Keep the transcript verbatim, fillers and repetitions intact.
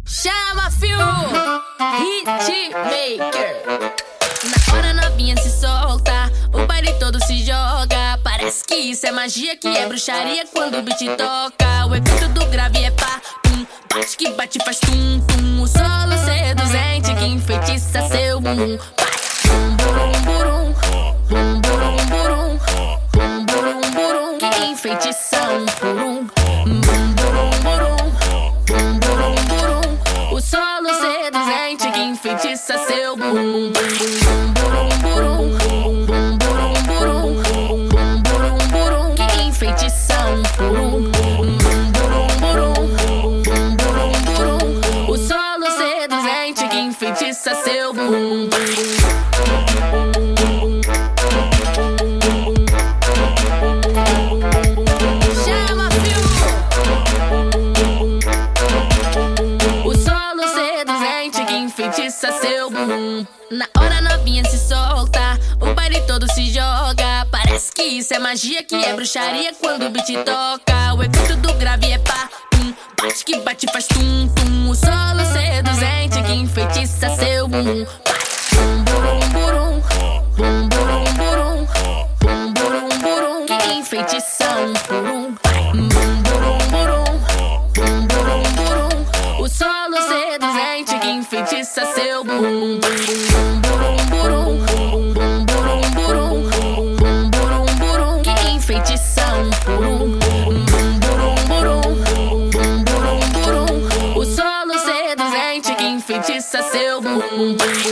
Chama, fio, hitmaker. Na hora novinha se solta, o baile todo se joga. Parece que isso é magia, que é bruxaria quando o beat toca. O efeito do grave é pá, pum, bate que bate faz tum, tum. O solo seduzente que enfeitiça seu bumbum. Bum, burum, burum, bum, burum, burum, bum, burum, burum, que enfeitiça um por um. Bum, burum, burum, bum, burum, burum. O solo seduzente que enfeitiça seu bumbum. Bum, burum, burum, bum, burum, burum, bum, burum, burum, que enfeitiça um por um. Bum, burum, burum, bum, burum, burum. O solo seduzente que enfeitiça seu bumbum. Chama, fio. O solo seduzente que enfeitiça seu bumbum. Na hora novinha se solta, o baile todo se joga. Parece que isso é magia, que é bruxaria quando o beat toca. O efeito do grave é pá, pum, bate que bate faz tum, tum. O solo seduzente que enfeitiça seu bumbum. Bum, burum, burum, bum, burum, burum, bum, burum, burum, que enfeitiça um por um. Bum, burum, burum, bum, burum, burum. O solo seduzente que enfeitiça seu bumbum. Bum, burum, burum, bum, burum, burum, bum, burum, burum, que enfeitiça um por um. Bum, burum, burum, bum, burum, burum. O solo seduzente que enfeitiça seu bumbum.